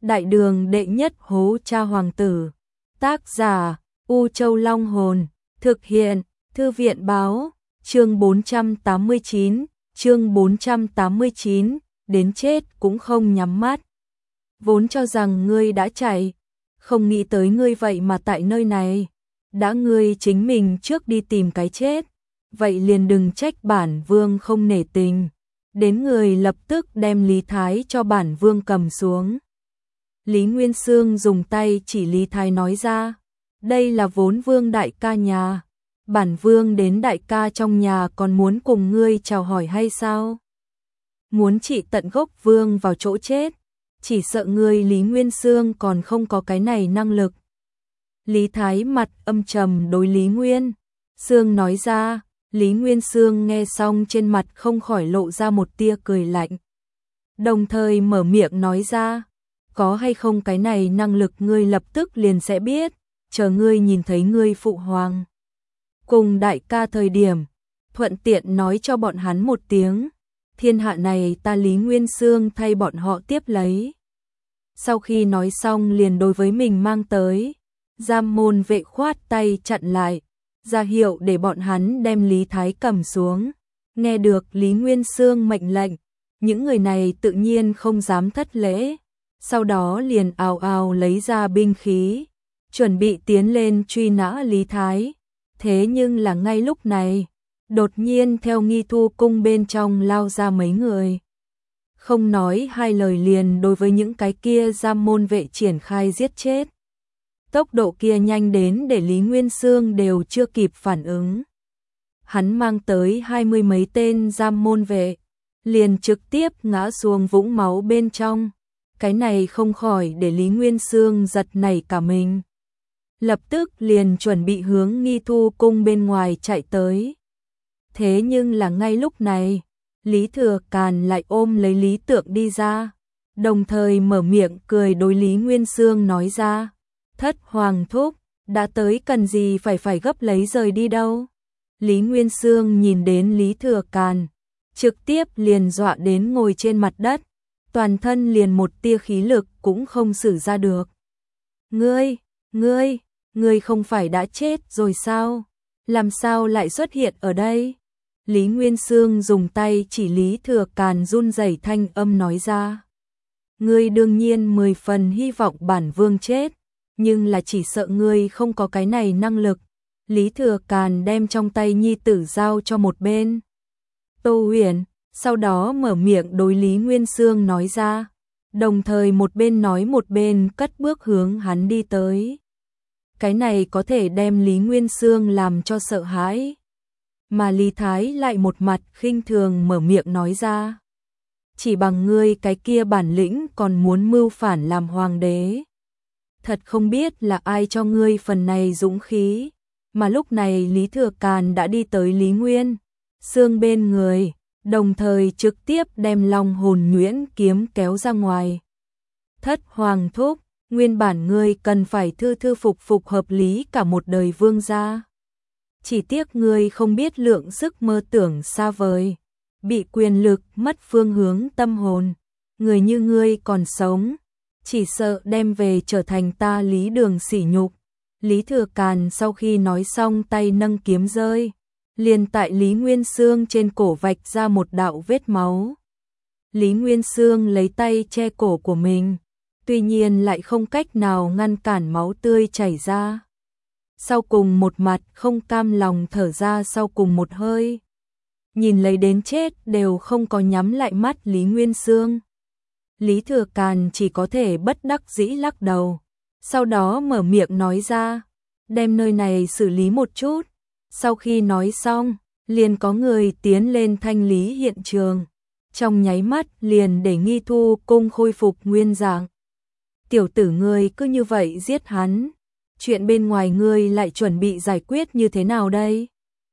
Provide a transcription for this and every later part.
Đại đường đệ nhất hố cha hoàng tử. Tác giả U Châu Long Hồn. Thực hiện Thư viện Báo. Chương 489, đến chết cũng không nhắm mắt. Vốn cho rằng ngươi đã chạy, không nghĩ tới ngươi vậy mà tại nơi này. Đã ngươi chính mình trước đi tìm cái chết, vậy liền đừng trách bản vương không nể tình. Đến người lập tức đem Lý Thái cho bản vương cầm xuống. Lý Nguyên Xương dùng tay chỉ Lý Thái nói ra, đây là vốn vương đại ca nhà. Bản vương đến đại ca trong nhà còn muốn cùng ngươi chào hỏi hay sao? Muốn trị tận gốc vương vào chỗ chết, chỉ sợ ngươi Lý Nguyên Xương còn không có cái này năng lực. Lý Thái mặt âm trầm đối Lý Nguyên Xương nói ra. Lý Nguyên Xương nghe xong trên mặt không khỏi lộ ra một tia cười lạnh. Đồng thời mở miệng nói ra, có hay không cái này năng lực ngươi lập tức liền sẽ biết, chờ ngươi nhìn thấy ngươi phụ hoàng cùng đại ca thời điểm, thuận tiện nói cho bọn hắn một tiếng, thiên hạ này ta Lý Nguyên Xương thay bọn họ tiếp lấy. Sau khi nói xong liền đối với mình mang tới, giam môn vệ khoát tay chặn lại, ra hiệu để bọn hắn đem Lý Thái cầm xuống. Nghe được Lý Nguyên Xương mệnh lệnh, những người này tự nhiên không dám thất lễ, sau đó liền ào ào lấy ra binh khí, chuẩn bị tiến lên truy nã Lý Thái. Thế nhưng là ngay lúc này, đột nhiên theo nghi thu cung bên trong lao ra mấy người. Không nói hai lời liền đối với những cái kia giam môn vệ triển khai giết chết. Tốc độ kia nhanh đến để Lý Nguyên Xương đều chưa kịp phản ứng. Hắn mang tới 20 mấy tên giam môn vệ, liền trực tiếp ngã xuống vũng máu bên trong. Cái này không khỏi để Lý Nguyên Xương giật nảy cả mình. Lập tức liền chuẩn bị hướng nghi thu cung bên ngoài chạy tới. Thế nhưng là ngay lúc này, Lý Thừa Càn lại ôm lấy Lý Tượng đi ra, đồng thời mở miệng cười đối Lý Nguyên Xương nói ra, thất hoàng thúc, đã tới cần gì phải gấp lấy rời đi đâu. Lý Nguyên Xương nhìn đến Lý Thừa Càn, trực tiếp liền dọa đến ngồi trên mặt đất, toàn thân liền một tia khí lực cũng không sử ra được. Ngươi không phải đã chết rồi sao? Làm sao lại xuất hiện ở đây? Lý Nguyên Xương dùng tay chỉ Lý Thừa Càn run rẩy thanh âm nói ra. Ngươi đương nhiên 10 phần hy vọng bản vương chết, nhưng là chỉ sợ ngươi không có cái này năng lực. Lý Thừa Càn đem trong tay nhi tử giao cho một bên Tô Huyền, sau đó mở miệng đối Lý Nguyên Xương nói ra, đồng thời một bên nói một bên cất bước hướng hắn đi tới. Cái này có thể đem Lý Nguyên Xương làm cho sợ hãi. Mà Lý Thái lại một mặt khinh thường mở miệng nói ra, chỉ bằng ngươi cái kia bản lĩnh còn muốn mưu phản làm hoàng đế. Thật không biết là ai cho ngươi phần này dũng khí. Mà lúc này Lý Thừa Càn đã đi tới Lý Nguyên Xương bên người, đồng thời trực tiếp đem Long Hồn Nhuyễn kiếm kéo ra ngoài. Thất hoàng thúc, nguyên bản ngươi cần phải thư phục hợp lý cả một đời vương gia. Chỉ tiếc ngươi không biết lượng sức mơ tưởng xa vời, bị quyền lực mất phương hướng tâm hồn. Người như ngươi còn sống, chỉ sợ đem về trở thành ta Lý Đường sỉ nhục. Lý Thừa Càn sau khi nói xong tay nâng kiếm rơi, liền tại Lý Nguyên Xương trên cổ vạch ra một đạo vết máu. Lý Nguyên Xương lấy tay che cổ của mình, tuy nhiên lại không cách nào ngăn cản máu tươi chảy ra. Sau cùng một mặt không cam lòng thở ra sau cùng một hơi. Nhìn lấy đến chết đều không có nhắm lại mắt Lý Nguyên Xương. Lý Thừa Càn chỉ có thể bất đắc dĩ lắc đầu. Sau đó mở miệng nói ra, đem nơi này xử lý một chút. Sau khi nói xong, liền có người tiến lên thanh lý hiện trường. Trong nháy mắt liền để nghi thu cung khôi phục nguyên dạng. Tiểu tử ngươi cứ như vậy giết hắn. Chuyện bên ngoài ngươi lại chuẩn bị giải quyết như thế nào đây?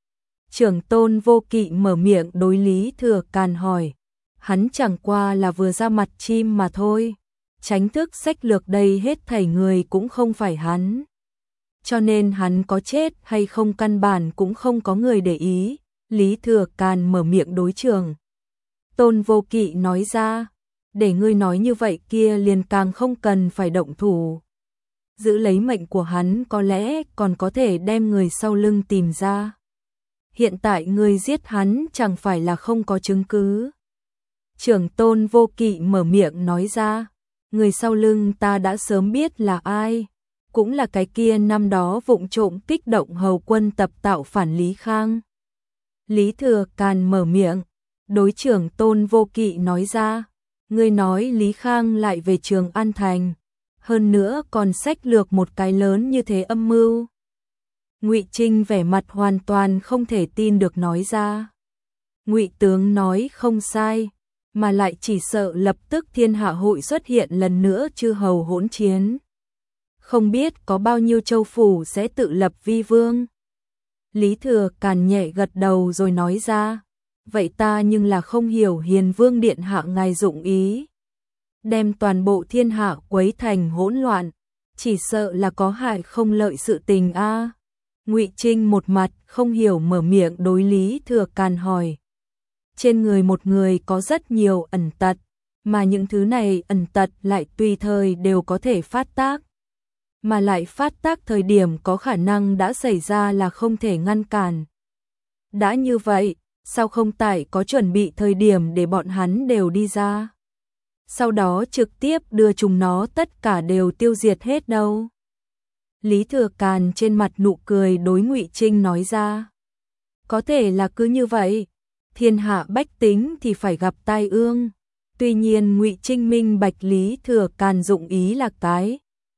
Trưởng Tôn Vô Kỵ mở miệng đối Lý Thừa Càn hỏi. Hắn chẳng qua là vừa ra mặt chim mà thôi. Tránh thức sách lược đây hết thảy người cũng không phải hắn. Cho nên hắn có chết hay không căn bản cũng không có người để ý. Lý Thừa Càn mở miệng đối Trưởng Tôn Vô Kỵ nói ra. để ngươi nói như vậy kia liền càng không cần phải động thủ. Giữ lấy mệnh của hắn có lẽ còn có thể đem người sau lưng tìm ra. Hiện tại ngươi giết hắn chẳng phải là không có chứng cứ. Trưởng tôn Vô Kỵ mở miệng nói ra, người sau lưng ta đã sớm biết là ai, cũng là cái kia năm đó vụng trộm kích động hầu quân tập tạo phản Lý Khang. Lý Thừa Càn mở miệng, đối trưởng tôn Vô Kỵ nói ra, ngươi nói Lý Khang lại về Trường An Thành, hơn nữa còn xách lược một cái lớn như thế âm mưu. Ngụy Trinh vẻ mặt hoàn toàn không thể tin được nói ra. Ngụy tướng nói không sai, mà lại chỉ sợ lập tức thiên hạ hội xuất hiện lần nữa chư hầu hỗn chiến. Không biết có bao nhiêu châu phủ sẽ tự lập vi vương. Lý Thừa Càn nhẹ gật đầu rồi nói ra, vậy ta nhưng là không hiểu Hiền Vương điện hạ ngài dụng ý. Đem toàn bộ thiên hạ quấy thành hỗn loạn, chỉ sợ là có hại không lợi sự tình a. Ngụy Trinh một mặt không hiểu mở miệng đối Lý Thừa Càn hỏi. Trên người một người có rất nhiều ẩn tật, mà những thứ này ẩn tật lại tùy thời đều có thể phát tác. Mà lại phát tác thời điểm có khả năng đã xảy ra là không thể ngăn cản. Đã như vậy, sao không tại có chuẩn bị thời điểm để bọn hắn đều đi ra? Sau đó trực tiếp đưa chúng nó tất cả đều tiêu diệt hết đâu? Lý Thừa Càn trên mặt nụ cười đối Ngụy Trinh nói ra. Có thể là cứ như vậy, thiên hạ bách tính thì phải gặp tai ương. Tuy nhiên Ngụy Trinh minh bạch Lý Thừa Càn dụng ý là cái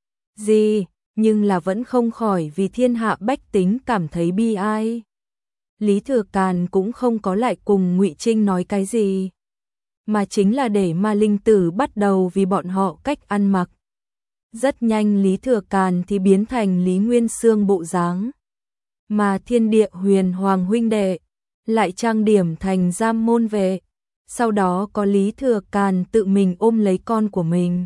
gì, nhưng là vẫn không khỏi vì thiên hạ bách tính cảm thấy bi ai. Lý Thừa Càn cũng không có lại cùng Ngụy Trinh nói cái gì, mà chính là để Ma Linh Tử bắt đầu vì bọn họ cách ăn mặc. Rất nhanh Lý Thừa Càn thì biến thành Lý Nguyên Xương bộ dáng, mà Thiên Địa Huyền Hoàng huynh đệ lại trang điểm thành Giam Môn vệ. Sau đó có Lý Thừa Càn tự mình ôm lấy con của mình,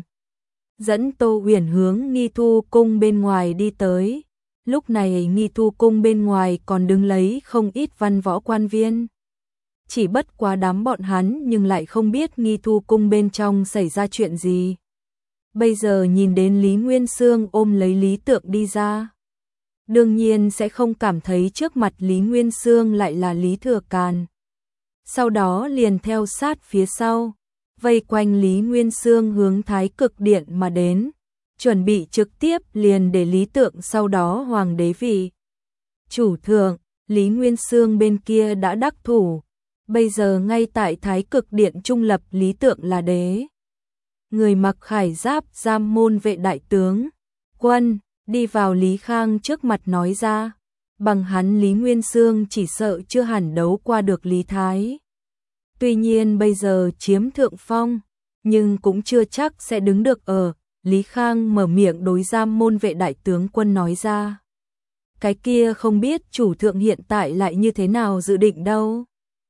dẫn Tô Huyền hướng Nghi Thu cung bên ngoài đi tới. Lúc này Nghi Thu cung bên ngoài còn đứng lấy không ít văn võ quan viên. Chỉ bất quá đám bọn hắn nhưng lại không biết Nghi Thu cung bên trong xảy ra chuyện gì. Bây giờ nhìn đến Lý Nguyên Xương ôm lấy Lý Tượng đi ra, đương nhiên sẽ không cảm thấy trước mặt Lý Nguyên Xương lại là Lý Thừa Càn. Sau đó liền theo sát phía sau, vây quanh Lý Nguyên Xương hướng Thái Cực Điện mà đến, chuẩn bị trực tiếp liền để Lý Tượng sau đó hoàng đế vị. Chủ thượng, Lý Nguyên Xương bên kia đã đắc thủ, bây giờ ngay tại Thái Cực Điện trung lập Lý Tượng là đế. Người mặc khải giáp Giam Môn vệ đại tướng Quân đi vào Lý Khang trước mặt nói ra, bằng hắn Lý Nguyên Xương chỉ sợ chưa hẳn đấu qua được Lý Thái. Tuy nhiên bây giờ chiếm thượng phong, nhưng cũng chưa chắc sẽ đứng được ở. Lý Khang mở miệng đối Giam Môn vệ đại tướng Quân nói ra. Cái kia không biết chủ thượng hiện tại lại như thế nào dự định đâu.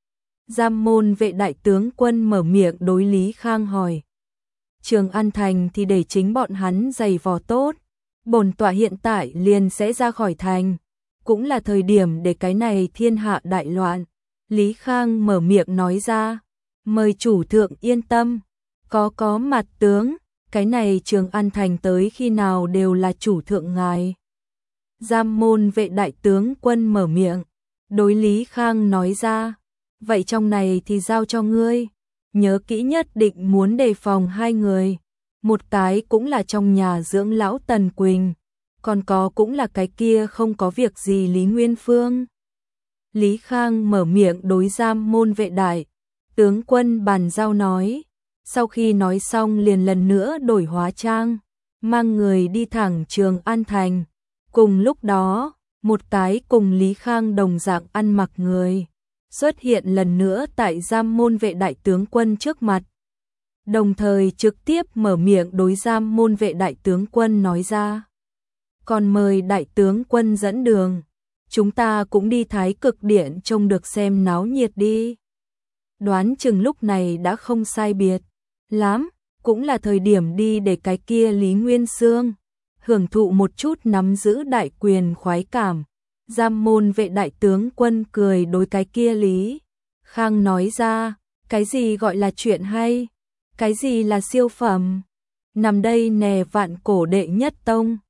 Giam Môn vệ đại tướng Quân mở miệng đối Lý Khang hỏi. Trường An Thành thì để chính bọn hắn giày vò tốt, bổn tọa hiện tại liền sẽ ra khỏi thành, cũng là thời điểm để cái này thiên hạ đại loạn. Lý Khang mở miệng nói ra, mời chủ thượng yên tâm, có mặt tướng, cái này Trường An Thành tới khi nào đều là chủ thượng ngài. Giam Môn vệ đại tướng Quân mở miệng, đối Lý Khang nói ra, vậy trong này thì giao cho ngươi, nhớ kỹ nhất định muốn đề phòng hai người, một cái cũng là trong nhà dưỡng lão Tần Quỳnh, còn có cũng là cái kia không có việc gì Lý Nguyên Phương. Lý Khang mở miệng đối Giam Môn vệ đại tướng Quân bàn giao nói, sau khi nói xong liền lần nữa đổi hóa trang, mang người đi thẳng Trường An Thành. Cùng lúc đó, một cái cùng Lý Khang đồng dạng ăn mặc người xuất hiện lần nữa tại Giam Môn vệ đại tướng Quân trước mặt, đồng thời trực tiếp mở miệng đối Giam Môn vệ đại tướng Quân nói ra, còn mời đại tướng Quân dẫn đường, chúng ta cũng đi Thái Cực Điện trông được xem náo nhiệt đi. Đoán chừng lúc này đã không sai biệt lắm, cũng là thời điểm đi để cái kia Lý Nguyên Xương hưởng thụ một chút nắm giữ đại quyền khoái cảm. Giam Môn vệ đại tướng Quân cười đối cái kia Lý Khang nói ra, cái gì gọi là chuyện hay, Cái gì là siêu phẩm? Nằm đây nè, vạn cổ đệ nhất tông.